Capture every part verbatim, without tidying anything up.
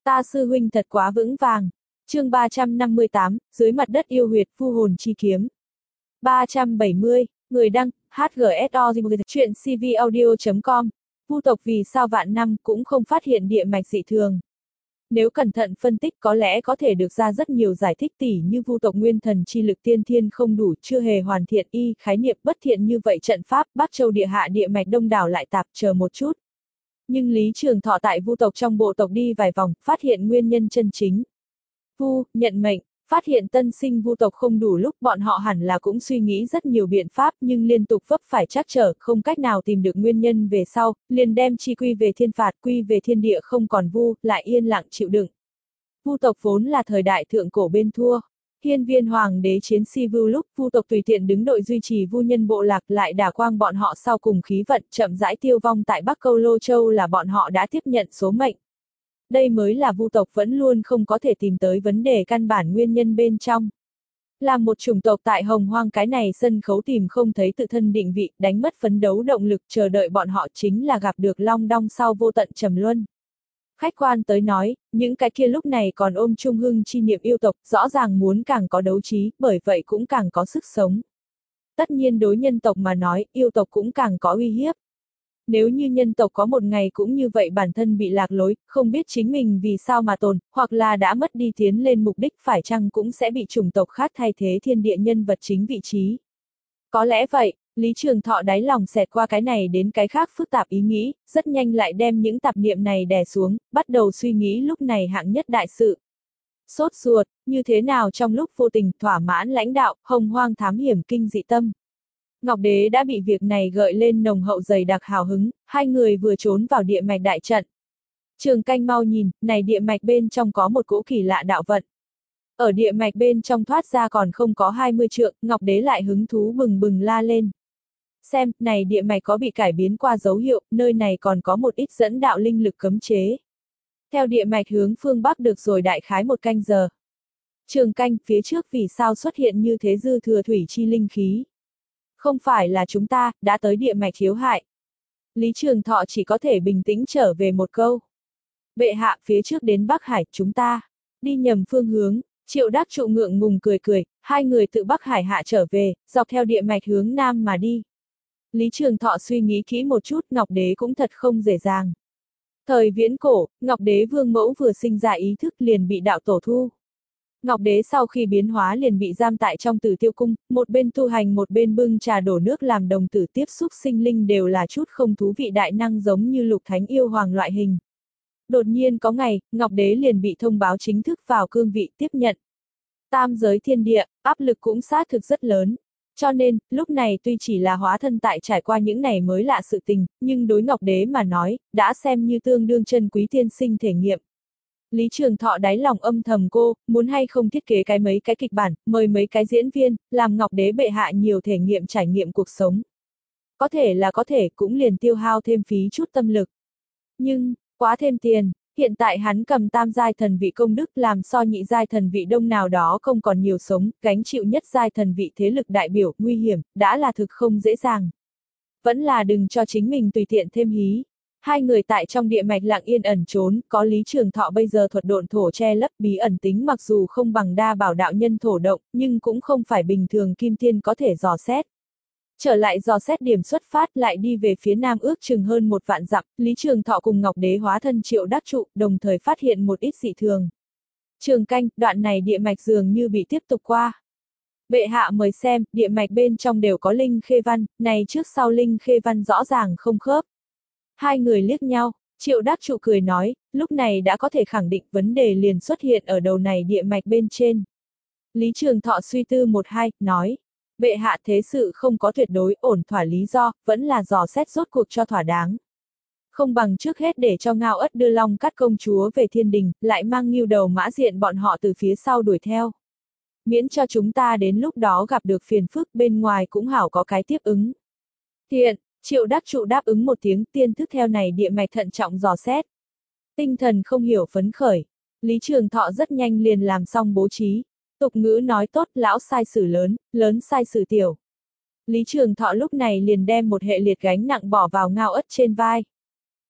Ta sư huynh thật quá vững vàng. Chương ba trăm năm mươi tám, dưới mặt đất yêu huyệt vu hồn chi kiếm. ba trăm bảy mươi, người đăng, hát giê ét o chuyện c v audio chấm com. Vu tộc vì sao vạn năm cũng không phát hiện địa mạch dị thường. Nếu cẩn thận phân tích có lẽ có thể được ra rất nhiều giải thích tỉ như vu tộc nguyên thần chi lực tiên thiên không đủ, chưa hề hoàn thiện y, khái niệm bất thiện như vậy trận pháp, Bắc Châu địa hạ địa mạch đông đảo lại tạp, chờ một chút. Nhưng Lý Trường Thọ tại vu tộc trong bộ tộc đi vài vòng, phát hiện nguyên nhân chân chính. Vu, nhận mệnh, phát hiện tân sinh vu tộc không đủ lúc bọn họ hẳn là cũng suy nghĩ rất nhiều biện pháp nhưng liên tục vấp phải trắc trở, không cách nào tìm được nguyên nhân về sau, liền đem chi quy về thiên phạt, quy về thiên địa không còn vu, lại yên lặng chịu đựng. Vu tộc vốn là thời đại thượng cổ bên thua. Hiên viên hoàng đế chiến si vu lúc vu tộc tùy tiện đứng đội duy trì vu nhân bộ lạc lại đả quang bọn họ sau cùng khí vận chậm rãi tiêu vong tại Bắc Câu Lô Châu là bọn họ đã tiếp nhận số mệnh. Đây mới là vu tộc vẫn luôn không có thể tìm tới vấn đề căn bản nguyên nhân bên trong. Là một chủng tộc tại hồng hoang cái này sân khấu tìm không thấy tự thân định vị, đánh mất phấn đấu động lực, chờ đợi bọn họ chính là gặp được long đong sau vô tận trầm luân. Khách quan tới nói, những cái kia lúc này còn ôm trung hưng chi niệm yêu tộc, rõ ràng muốn càng có đấu trí, bởi vậy cũng càng có sức sống. Tất nhiên đối nhân tộc mà nói, yêu tộc cũng càng có uy hiếp. Nếu như nhân tộc có một ngày cũng như vậy bản thân bị lạc lối, không biết chính mình vì sao mà tồn, hoặc là đã mất đi tiến lên mục đích phải chăng cũng sẽ bị chủng tộc khác thay thế thiên địa nhân vật chính vị trí. Có lẽ vậy, Lý Trường Thọ đáy lòng xẹt qua cái này đến cái khác phức tạp ý nghĩ, rất nhanh lại đem những tạp niệm này đè xuống, bắt đầu suy nghĩ lúc này hạng nhất đại sự. Sốt ruột, như thế nào trong lúc vô tình thỏa mãn lãnh đạo, hồng hoang thám hiểm kinh dị tâm. Ngọc Đế đã bị việc này gợi lên nồng hậu dày đặc hào hứng, hai người vừa trốn vào địa mạch đại trận. Trường Canh mau nhìn, này địa mạch bên trong có một cỗ kỳ lạ đạo vận. Ở địa mạch bên trong thoát ra còn không có hai mươi trượng, Ngọc Đế lại hứng thú bừng bừng la lên. Xem, này địa mạch có bị cải biến qua dấu hiệu, nơi này còn có một ít dẫn đạo linh lực cấm chế. Theo địa mạch hướng phương Bắc được rồi đại khái một canh giờ. Trường Canh, phía trước vì sao xuất hiện như thế dư thừa thủy chi linh khí? Không phải là chúng ta, đã tới địa mạch hiếu hại. Lý Trường Thọ chỉ có thể bình tĩnh trở về một câu. Bệ hạ, phía trước đến Bắc Hải, chúng ta đi nhầm phương hướng. Triệu Đắc Trụ ngượng ngùng cười cười, hai người tự Bắc Hải hạ trở về, dọc theo địa mạch hướng Nam mà đi. Lý Trường Thọ suy nghĩ kỹ một chút, Ngọc Đế cũng thật không dễ dàng. Thời viễn cổ, Ngọc Đế vương mẫu vừa sinh ra ý thức liền bị đạo tổ thu. Ngọc Đế sau khi biến hóa liền bị giam tại trong Tử Tiêu Cung, một bên tu hành một bên bưng trà đổ nước làm đồng tử tiếp xúc sinh linh đều là chút không thú vị đại năng giống như Lục Thánh yêu hoàng loại hình. Đột nhiên có ngày, Ngọc Đế liền bị thông báo chính thức vào cương vị tiếp nhận. Tam giới thiên địa, áp lực cũng xác thực rất lớn. Cho nên, lúc này tuy chỉ là hóa thân tại trải qua những này mới lạ sự tình, nhưng đối Ngọc Đế mà nói, đã xem như tương đương chân quý tiên sinh thể nghiệm. Lý Trường Thọ đáy lòng âm thầm cô, muốn hay không thiết kế cái mấy cái kịch bản, mời mấy cái diễn viên, làm Ngọc Đế bệ hạ nhiều thể nghiệm trải nghiệm cuộc sống. Có thể là có thể, cũng liền tiêu hao thêm phí chút tâm lực. Nhưng, quá thêm tiền, hiện tại hắn cầm tam giai thần vị công đức làm so nhị giai thần vị đông nào đó không còn nhiều sống, gánh chịu nhất giai thần vị thế lực đại biểu, nguy hiểm, đã là thực không dễ dàng. Vẫn là đừng cho chính mình tùy tiện thêm hí. Hai người tại trong địa mạch lặng yên ẩn trốn, có Lý Trường Thọ bây giờ thuật độn thổ che lấp bí ẩn tính mặc dù không bằng đa bảo đạo nhân thổ động, nhưng cũng không phải bình thường kim thiên có thể dò xét. Trở lại dò xét điểm xuất phát lại đi về phía nam ước chừng hơn một vạn dặm, Lý Trường Thọ cùng Ngọc Đế hóa thân Triệu Đắc Trụ, đồng thời phát hiện một ít dị thường. Trường Canh, đoạn này địa mạch dường như bị tiếp tục qua. Bệ hạ mời xem, địa mạch bên trong đều có linh khê văn, này trước sau linh khê văn rõ ràng không khớp. Hai người liếc nhau, Triệu Đắc Trụ cười nói, lúc này đã có thể khẳng định vấn đề liền xuất hiện ở đầu này địa mạch bên trên. Lý Trường Thọ suy tư một hai, nói, bệ hạ thế sự không có tuyệt đối ổn thỏa lý do, vẫn là dò xét rốt cuộc cho thỏa đáng. Không bằng trước hết để cho Ngao Ất đưa Long Cát công chúa về thiên đình, lại mang Ngưu Đầu Mã Diện bọn họ từ phía sau đuổi theo. Miễn cho chúng ta đến lúc đó gặp được phiền phức bên ngoài cũng hảo có cái tiếp ứng. Thiện. Triệu Đắc Trụ đáp ứng một tiếng tiên thức theo này địa mạch thận trọng dò xét. Tinh thần không hiểu phấn khởi. Lý Trường Thọ rất nhanh liền làm xong bố trí. Tục ngữ nói tốt lão sai sử lớn, lớn sai sử tiểu. Lý Trường Thọ lúc này liền đem một hệ liệt gánh nặng bỏ vào Ngao Ất trên vai.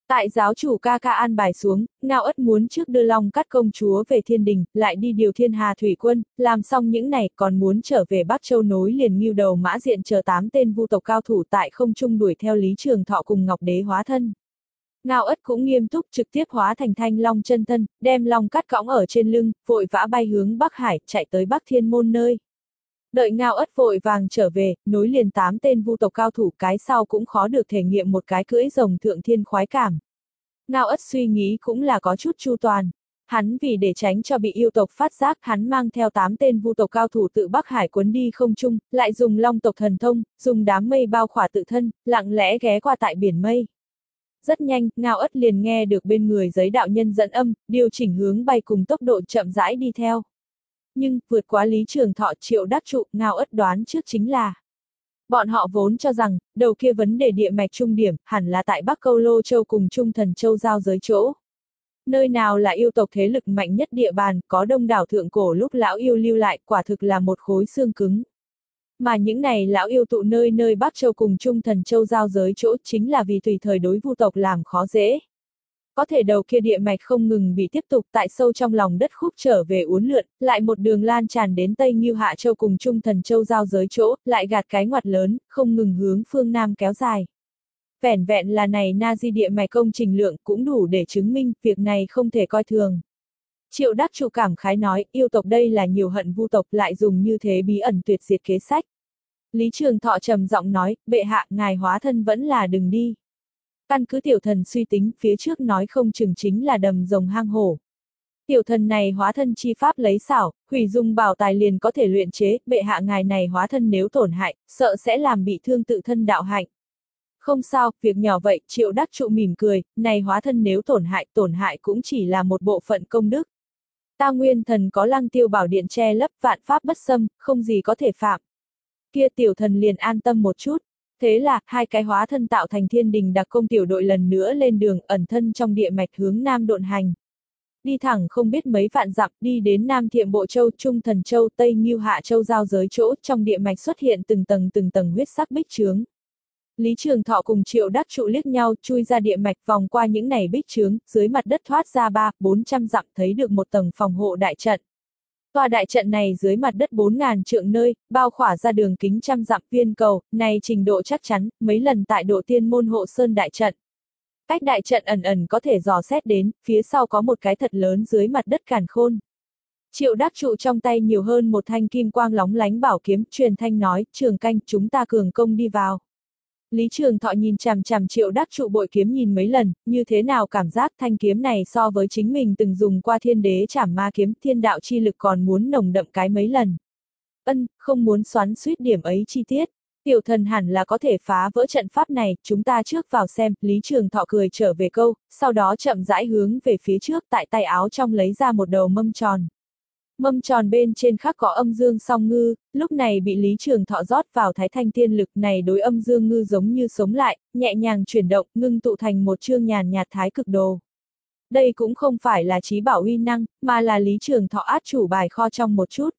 Tại giáo chủ ca ca an bài xuống, Ngao Ất muốn trước đưa Long Cát công chúa về thiên đình, lại đi điều thiên hà thủy quân, làm xong những này còn muốn trở về Bắc Châu nối liền Ngưu Đầu Mã Diện chờ tám tên vu tộc cao thủ tại không trung đuổi theo Lý Trường Thọ cùng Ngọc Đế hóa thân. Ngao Ất cũng nghiêm túc trực tiếp hóa thành thanh long chân thân, đem Long Cát cõng ở trên lưng, vội vã bay hướng Bắc Hải, chạy tới Bắc Thiên Môn nơi. Đợi Ngao Ất vội vàng trở về, nối liền tám tên vu tộc cao thủ cái sau cũng khó được thể nghiệm một cái cưỡi rồng thượng thiên khoái cảm. Ngao Ất suy nghĩ cũng là có chút chu toàn. Hắn vì để tránh cho bị yêu tộc phát giác, hắn mang theo tám tên vu tộc cao thủ tự Bắc Hải cuốn đi không trung, lại dùng long tộc thần thông, dùng đám mây bao khỏa tự thân, lặng lẽ ghé qua tại biển mây. Rất nhanh, Ngao Ất liền nghe được bên người giấy đạo nhân dẫn âm, điều chỉnh hướng bay cùng tốc độ chậm rãi đi theo. Nhưng, vượt quá Lý Trường Thọ Triệu Đắc Trụ, Ngao Ất đoán trước chính là. Bọn họ vốn cho rằng, đầu kia vấn đề địa mạch trung điểm, hẳn là tại Bắc Câu Lô Châu cùng Trung Thần Châu giao giới chỗ. Nơi nào là yêu tộc thế lực mạnh nhất địa bàn, có đông đảo thượng cổ lúc lão yêu lưu lại, quả thực là một khối xương cứng. Mà những này lão yêu tụ nơi nơi Bắc Châu cùng Trung Thần Châu giao giới chỗ chính là vì tùy thời đối vu tộc làm khó dễ. Có thể đầu kia địa mạch không ngừng bị tiếp tục tại sâu trong lòng đất khúc trở về uốn lượn, lại một đường lan tràn đến Tây Ngưu Hạ Châu cùng Trung Thần Châu giao giới chỗ, lại gạt cái ngoặt lớn, không ngừng hướng phương Nam kéo dài. Vẻn vẹn là này na di địa mạch công trình lượng cũng đủ để chứng minh, việc này không thể coi thường. Triệu Đắc Trụ cảm khái nói, yêu tộc đây là nhiều hận vu tộc lại dùng như thế bí ẩn tuyệt diệt kế sách. Lý Trường Thọ trầm giọng nói, bệ hạ, ngài hóa thân vẫn là đừng đi. Căn cứ tiểu thần suy tính, phía trước nói không chừng chính là đầm rồng hang hổ. Tiểu thần này hóa thân chi pháp lấy xảo, hủy dung bảo tài liền có thể luyện chế, bệ hạ ngài này hóa thân nếu tổn hại, sợ sẽ làm bị thương tự thân đạo hạnh. Không sao, việc nhỏ vậy, Triệu Đắc Trụ mỉm cười, này hóa thân nếu tổn hại, tổn hại cũng chỉ là một bộ phận công đức. Ta nguyên thần có Lăng Tiêu Bảo Điện che lấp, vạn pháp bất xâm, không gì có thể phạm. Kia tiểu thần liền an tâm một chút. Thế là, hai cái hóa thân tạo thành thiên đình đặc công tiểu đội lần nữa lên đường, ẩn thân trong địa mạch hướng Nam độn hành. Đi thẳng không biết mấy vạn dặm, đi đến Nam Thiệm Bộ Châu, Trung Thần Châu, Tây Ngưu Hạ Châu giao giới chỗ, trong địa mạch xuất hiện từng tầng từng tầng huyết sắc bích chướng. Lý Trường Thọ cùng Triệu Đắc Trụ liếc nhau, chui ra địa mạch vòng qua những này bích chướng, dưới mặt đất thoát ra ba, bốn trăm dặm thấy được một tầng phòng hộ đại trận. Tòa đại trận này dưới mặt đất bốn ngàn trượng nơi, bao khỏa ra đường kính trăm dặm viên cầu, này trình độ chắc chắn, mấy lần tại độ tiên môn hộ sơn đại trận. Cách đại trận ẩn ẩn có thể dò xét đến, phía sau có một cái thật lớn dưới mặt đất càn khôn. Triệu Đắc Trụ trong tay nhiều hơn một thanh kim quang lóng lánh bảo kiếm, truyền thanh nói, Trường Canh, chúng ta cường công đi vào. Lý Trường Thọ nhìn chằm chằm Triệu Đắc Trụ bội kiếm nhìn mấy lần, như thế nào cảm giác thanh kiếm này so với chính mình từng dùng qua thiên đế trảm ma kiếm, thiên đạo chi lực còn muốn nồng đậm cái mấy lần. Ân, không muốn xoắn suýt điểm ấy chi tiết. Tiểu thần hẳn là có thể phá vỡ trận pháp này, chúng ta trước vào xem, Lý Trường Thọ cười trở về câu, sau đó chậm rãi hướng về phía trước tại tay áo trong lấy ra một đầu mâm tròn. Mâm tròn bên trên khắc có âm dương song ngư, lúc này bị Lý Trường Thọ rót vào thái thanh tiên lực này đối âm dương ngư giống như sống lại, nhẹ nhàng chuyển động, ngưng tụ thành một chương nhàn nhạt thái cực đồ. Đây cũng không phải là trí bảo uy năng, mà là Lý Trường Thọ át chủ bài kho trong một chút.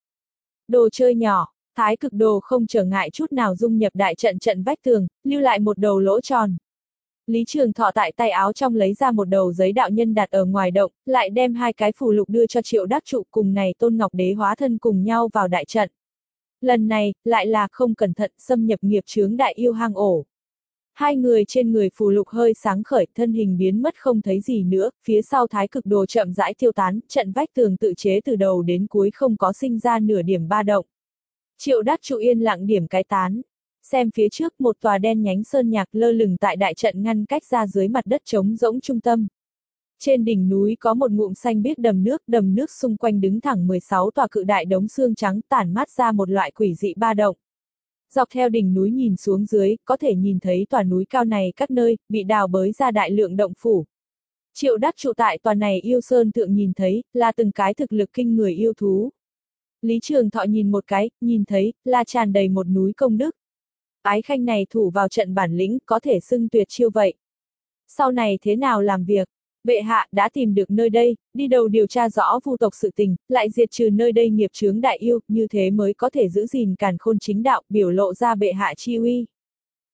Đồ chơi nhỏ, thái cực đồ không trở ngại chút nào dung nhập đại trận trận vách tường, lưu lại một đầu lỗ tròn. Lý Trường Thọ tại tay áo trong lấy ra một đầu giấy đạo nhân đặt ở ngoài động, lại đem hai cái phù lục đưa cho Triệu Đắc Trụ cùng này Tôn Ngọc Đế hóa thân cùng nhau vào đại trận. Lần này, lại là không cẩn thận xâm nhập nghiệp chướng đại yêu hang ổ. Hai người trên người phù lục hơi sáng khởi, thân hình biến mất không thấy gì nữa, phía sau thái cực đồ chậm rãi tiêu tán, trận vách tường tự chế từ đầu đến cuối không có sinh ra nửa điểm ba động. Triệu Đắc Trụ yên lặng điểm cái tán. Xem phía trước một tòa đen nhánh sơn nhạc lơ lửng tại đại trận ngăn cách ra dưới mặt đất trống rỗng trung tâm. Trên đỉnh núi có một ngụm xanh biếc đầm nước, đầm nước xung quanh đứng thẳng mười sáu tòa cự đại đống xương trắng tản mát ra một loại quỷ dị ba động. Dọc theo đỉnh núi nhìn xuống dưới, có thể nhìn thấy tòa núi cao này các nơi, bị đào bới ra đại lượng động phủ. Triệu Đắc Trụ tại tòa này yêu sơn thượng nhìn thấy, là từng cái thực lực kinh người yêu thú. Lý Trường Thọ nhìn một cái, nhìn thấy, là tràn đầy một núi công đức. Ái khanh này thủ vào trận bản lĩnh, có thể xưng tuyệt chiêu vậy. Sau này thế nào làm việc? Bệ hạ đã tìm được nơi đây, đi đầu điều tra rõ vu tộc sự tình, lại diệt trừ nơi đây nghiệp chướng đại yêu, như thế mới có thể giữ gìn càn khôn chính đạo, biểu lộ ra bệ hạ chi uy.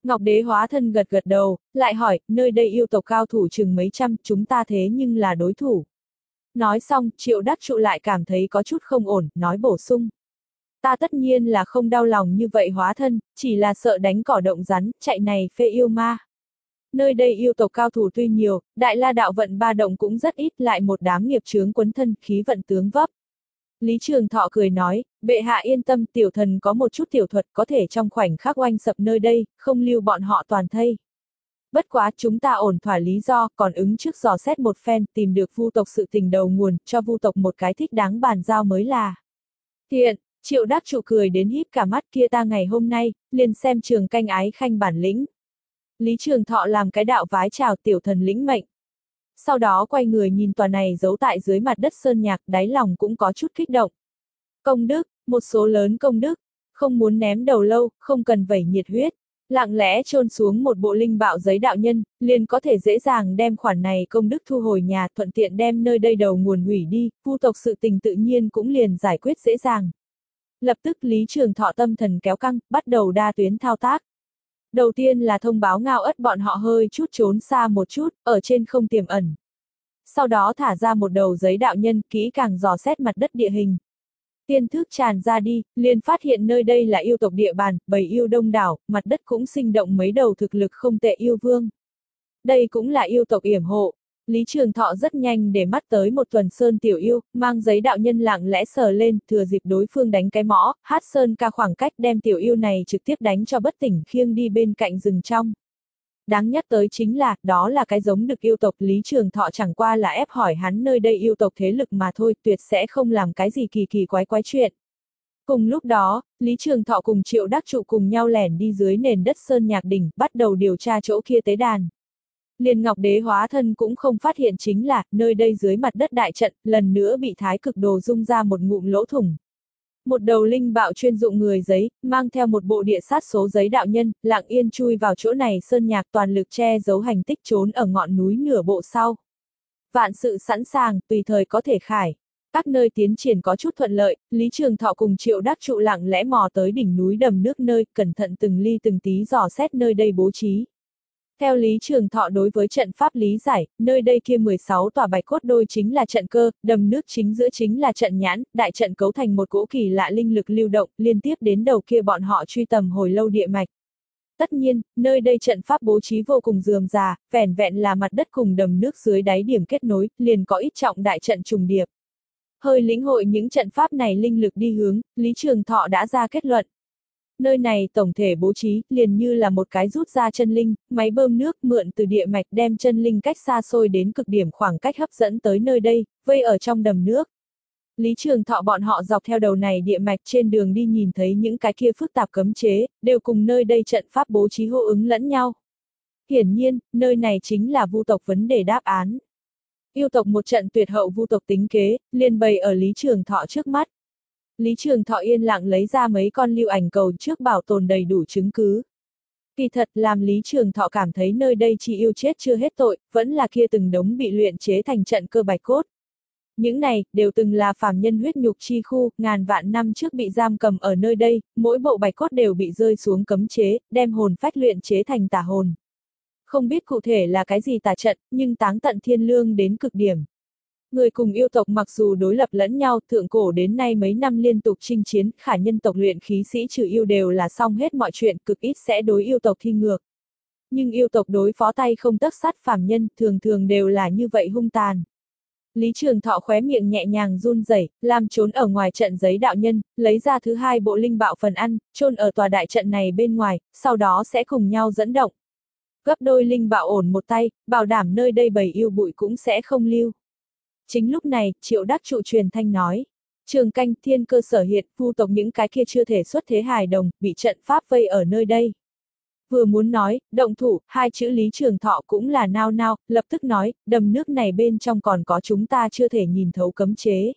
Ngọc Đế hóa thân gật gật đầu, lại hỏi, nơi đây yêu tộc cao thủ chừng mấy trăm, chúng ta thế nhưng là đối thủ. Nói xong, Triệu Đắc Trụ lại cảm thấy có chút không ổn, nói bổ sung. Ta tất nhiên là không đau lòng như vậy hóa thân, chỉ là sợ đánh cỏ động rắn, chạy này phê yêu ma. Nơi đây yêu tộc cao thủ tuy nhiều, đại la đạo vận ba động cũng rất ít, lại một đám nghiệp chướng quấn thân, khí vận tướng vấp. Lý Trường Thọ cười nói, bệ hạ yên tâm, tiểu thần có một chút tiểu thuật có thể trong khoảnh khắc oanh sập nơi đây, không lưu bọn họ toàn thây. Bất quá chúng ta ổn thỏa lý do, còn ứng trước dò xét một phen, tìm được vu tộc sự tình đầu nguồn, cho vu tộc một cái thích đáng bàn giao mới là. Thiện, Triệu Đắc Trụ cười đến híp cả mắt, kia ta ngày hôm nay, liền xem trường canh ái khanh bản lĩnh. Lý Trường Thọ làm cái đạo vái chào tiểu thần lĩnh mệnh. Sau đó quay người nhìn tòa này giấu tại dưới mặt đất sơn nhạc, đáy lòng cũng có chút kích động. Công đức, một số lớn công đức, không muốn ném đầu lâu, không cần vẩy nhiệt huyết, lặng lẽ chôn xuống một bộ linh bạo giấy đạo nhân, liền có thể dễ dàng đem khoản này công đức thu hồi nhà, thuận tiện đem nơi đây đầu nguồn hủy đi, vu tộc sự tình tự nhiên cũng liền giải quyết dễ dàng. Lập tức Lý Trường Thọ tâm thần kéo căng, bắt đầu đa tuyến thao tác. Đầu tiên là thông báo Ngao Ất bọn họ hơi chút trốn xa một chút, ở trên không tiềm ẩn. Sau đó thả ra một đầu giấy đạo nhân, kỹ càng dò xét mặt đất địa hình. Tiên thức tràn ra đi, liền phát hiện nơi đây là yêu tộc địa bàn, bầy yêu đông đảo, mặt đất cũng sinh động mấy đầu thực lực không tệ yêu vương. Đây cũng là yêu tộc yểm hộ. Lý Trường Thọ rất nhanh để mắt tới một tuần sơn tiểu yêu, mang giấy đạo nhân lặng lẽ sờ lên, thừa dịp đối phương đánh cái mõ, hát sơn ca khoảng cách đem tiểu yêu này trực tiếp đánh cho bất tỉnh khiêng đi bên cạnh rừng trong. Đáng nhắc tới chính là, đó là cái giống đực yêu tộc, Lý Trường Thọ chẳng qua là ép hỏi hắn nơi đây yêu tộc thế lực mà thôi, tuyệt sẽ không làm cái gì kỳ kỳ quái quái chuyện. Cùng lúc đó, Lý Trường Thọ cùng Triệu Đắc Trụ cùng nhau lẻn đi dưới nền đất sơn nhạc đỉnh, bắt đầu điều tra chỗ kia tế đàn. Liền Ngọc Đế hóa thân cũng không phát hiện chính là, nơi đây dưới mặt đất đại trận, lần nữa bị thái cực đồ dung ra một ngụm lỗ thủng. Một đầu linh bạo chuyên dụng người giấy, mang theo một bộ địa sát số giấy đạo nhân, lặng yên chui vào chỗ này sơn nhạc toàn lực che giấu hành tích trốn ở ngọn núi nửa bộ sau. Vạn sự sẵn sàng, tùy thời có thể khải. Các nơi tiến triển có chút thuận lợi, Lý Trường Thọ cùng Triệu Đắc Trụ lặng lẽ mò tới đỉnh núi đầm nước nơi, cẩn thận từng ly từng tí dò xét nơi đây bố trí. Theo Lý Trường Thọ đối với trận pháp lý giải, nơi đây kia mười sáu tòa bạch cốt đôi chính là trận cơ, đầm nước chính giữa chính là trận nhãn, đại trận cấu thành một cỗ kỳ lạ linh lực lưu động, liên tiếp đến đầu kia bọn họ truy tầm hồi lâu địa mạch. Tất nhiên, nơi đây trận pháp bố trí vô cùng rườm rà, vẻn vẹn là mặt đất cùng đầm nước dưới đáy điểm kết nối, liền có ít trọng đại trận trùng điệp. Hơi lĩnh hội những trận pháp này linh lực đi hướng, Lý Trường Thọ đã ra kết luận. Nơi này tổng thể bố trí, liền như là một cái rút ra chân linh, máy bơm nước mượn từ địa mạch đem chân linh cách xa xôi đến cực điểm khoảng cách hấp dẫn tới nơi đây, vây ở trong đầm nước. Lý Trường Thọ bọn họ dọc theo đầu này địa mạch trên đường đi nhìn thấy những cái kia phức tạp cấm chế, đều cùng nơi đây trận pháp bố trí hô ứng lẫn nhau. Hiển nhiên, nơi này chính là vu tộc vấn đề đáp án. Yêu tộc một trận tuyệt hậu vu tộc tính kế, liền bày ở Lý Trường Thọ trước mắt. Lý Trường Thọ yên lặng lấy ra mấy con lưu ảnh cầu trước bảo tồn đầy đủ chứng cứ. Kỳ thật làm Lý Trường Thọ cảm thấy nơi đây chỉ yêu chết chưa hết tội, vẫn là kia từng đống bị luyện chế thành trận cơ bạch cốt. Những này, đều từng là phàm nhân huyết nhục chi khu, ngàn vạn năm trước bị giam cầm ở nơi đây, mỗi bộ bạch cốt đều bị rơi xuống cấm chế, đem hồn phách luyện chế thành tà hồn. Không biết cụ thể là cái gì tà trận, nhưng táng tận thiên lương đến cực điểm. Người cùng yêu tộc mặc dù đối lập lẫn nhau, thượng cổ đến nay mấy năm liên tục chinh chiến, khả nhân tộc luyện khí sĩ trừ yêu đều là xong hết mọi chuyện, cực ít sẽ đối yêu tộc thi ngược. Nhưng yêu tộc đối phó tay không tấc sắt phàm nhân, thường thường đều là như vậy hung tàn. Lý Trường Thọ khóe miệng nhẹ nhàng run rẩy, làm trốn ở ngoài trận giấy đạo nhân, lấy ra thứ hai bộ linh bạo phần ăn, chôn ở tòa đại trận này bên ngoài, sau đó sẽ cùng nhau dẫn động. Gấp đôi linh bạo ổn một tay, bảo đảm nơi đây bầy yêu bụi cũng sẽ không lưu. Chính lúc này, Triệu Đắc Trụ truyền thanh nói. Trường canh thiên cơ sở hiện, vu tộc những cái kia chưa thể xuất thế hài đồng, bị trận pháp vây ở nơi đây. Vừa muốn nói, động thủ, hai chữ Lý Trường Thọ cũng là nao nao, lập tức nói, đầm nước này bên trong còn có chúng ta chưa thể nhìn thấu cấm chế.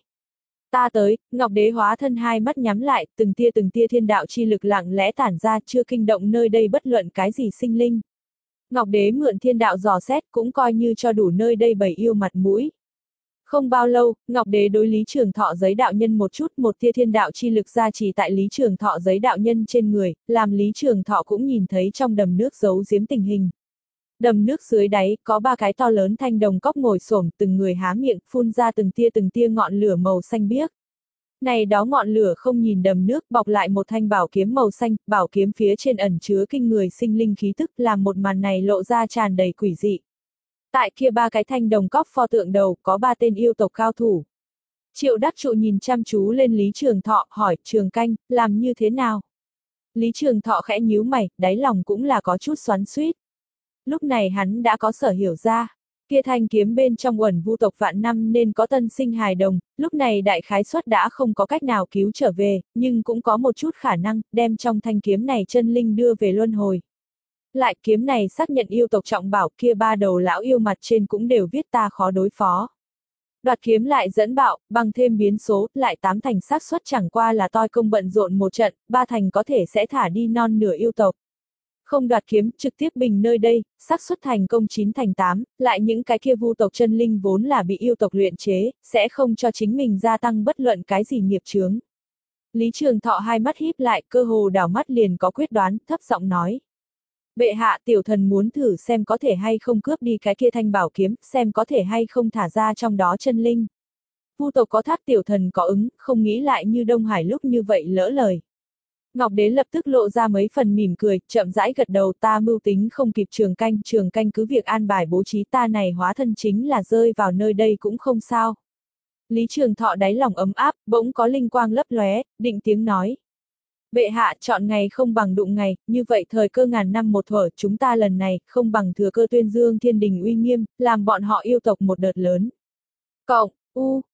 Ta tới, Ngọc Đế hóa thân hai mắt nhắm lại, từng tia từng tia thiên đạo chi lực lặng lẽ tản ra, chưa kinh động nơi đây bất luận cái gì sinh linh. Ngọc Đế mượn thiên đạo dò xét cũng coi như cho đủ nơi đây bầy yêu mặt mũi. Không bao lâu, Ngọc Đế đối Lý Trường Thọ giấy đạo nhân một chút, một tia thiên đạo chi lực gia trì tại Lý Trường Thọ giấy đạo nhân trên người, làm Lý Trường Thọ cũng nhìn thấy trong đầm nước giấu giếm tình hình. Đầm nước dưới đáy, có ba cái to lớn thanh đồng cốc ngồi xổm, từng người há miệng, phun ra từng tia từng tia ngọn lửa màu xanh biếc. Này đó ngọn lửa không nhìn đầm nước, bọc lại một thanh bảo kiếm màu xanh, bảo kiếm phía trên ẩn chứa kinh người sinh linh khí tức, làm một màn này lộ ra tràn đầy quỷ dị. Tại kia ba cái thanh đồng cốc pho tượng đầu, có ba tên yêu tộc cao thủ. Triệu Đắc Trụ nhìn chăm chú lên Lý Trường Thọ, hỏi, Trường Canh, làm như thế nào? Lý Trường Thọ khẽ nhíu mày, đáy lòng cũng là có chút xoắn xuýt. Lúc này hắn đã có sở hiểu ra, kia thanh kiếm bên trong uẩn vu tộc vạn năm nên có tân sinh hài đồng, lúc này đại khái suất đã không có cách nào cứu trở về, nhưng cũng có một chút khả năng, đem trong thanh kiếm này chân linh đưa về luân hồi. Lại kiếm này xác nhận yêu tộc trọng bảo, kia ba đầu lão yêu mặt trên cũng đều viết ta khó đối phó. Đoạt kiếm lại dẫn bạo, bằng thêm biến số, lại tám thành xác suất chẳng qua là toi công bận rộn một trận, ba thành có thể sẽ thả đi non nửa yêu tộc. Không đoạt kiếm, trực tiếp bình nơi đây, xác suất thành công chín thành tám, lại những cái kia vu tộc chân linh vốn là bị yêu tộc luyện chế, sẽ không cho chính mình gia tăng bất luận cái gì nghiệp chướng. Lý Trường Thọ hai mắt híp lại, cơ hồ đảo mắt liền có quyết đoán, thấp giọng nói. Bệ hạ, tiểu thần muốn thử xem có thể hay không cướp đi cái kia thanh bảo kiếm, xem có thể hay không thả ra trong đó chân linh. Vu tộc có thác, tiểu thần có ứng, không nghĩ lại như Đông Hải lúc như vậy lỡ lời. Ngọc Đế lập tức lộ ra mấy phần mỉm cười, chậm rãi gật đầu, ta mưu tính không kịp Trường Canh, Trường Canh cứ việc an bài bố trí, ta này hóa thân chính là rơi vào nơi đây cũng không sao. Lý Trường Thọ đáy lòng ấm áp, bỗng có linh quang lấp lóe, định tiếng nói. Bệ hạ, chọn ngày không bằng đụng ngày, như vậy thời cơ ngàn năm một thuở, chúng ta lần này, không bằng thừa cơ tuyên dương thiên đình uy nghiêm, làm bọn họ yêu tộc một đợt lớn. Cộng, u,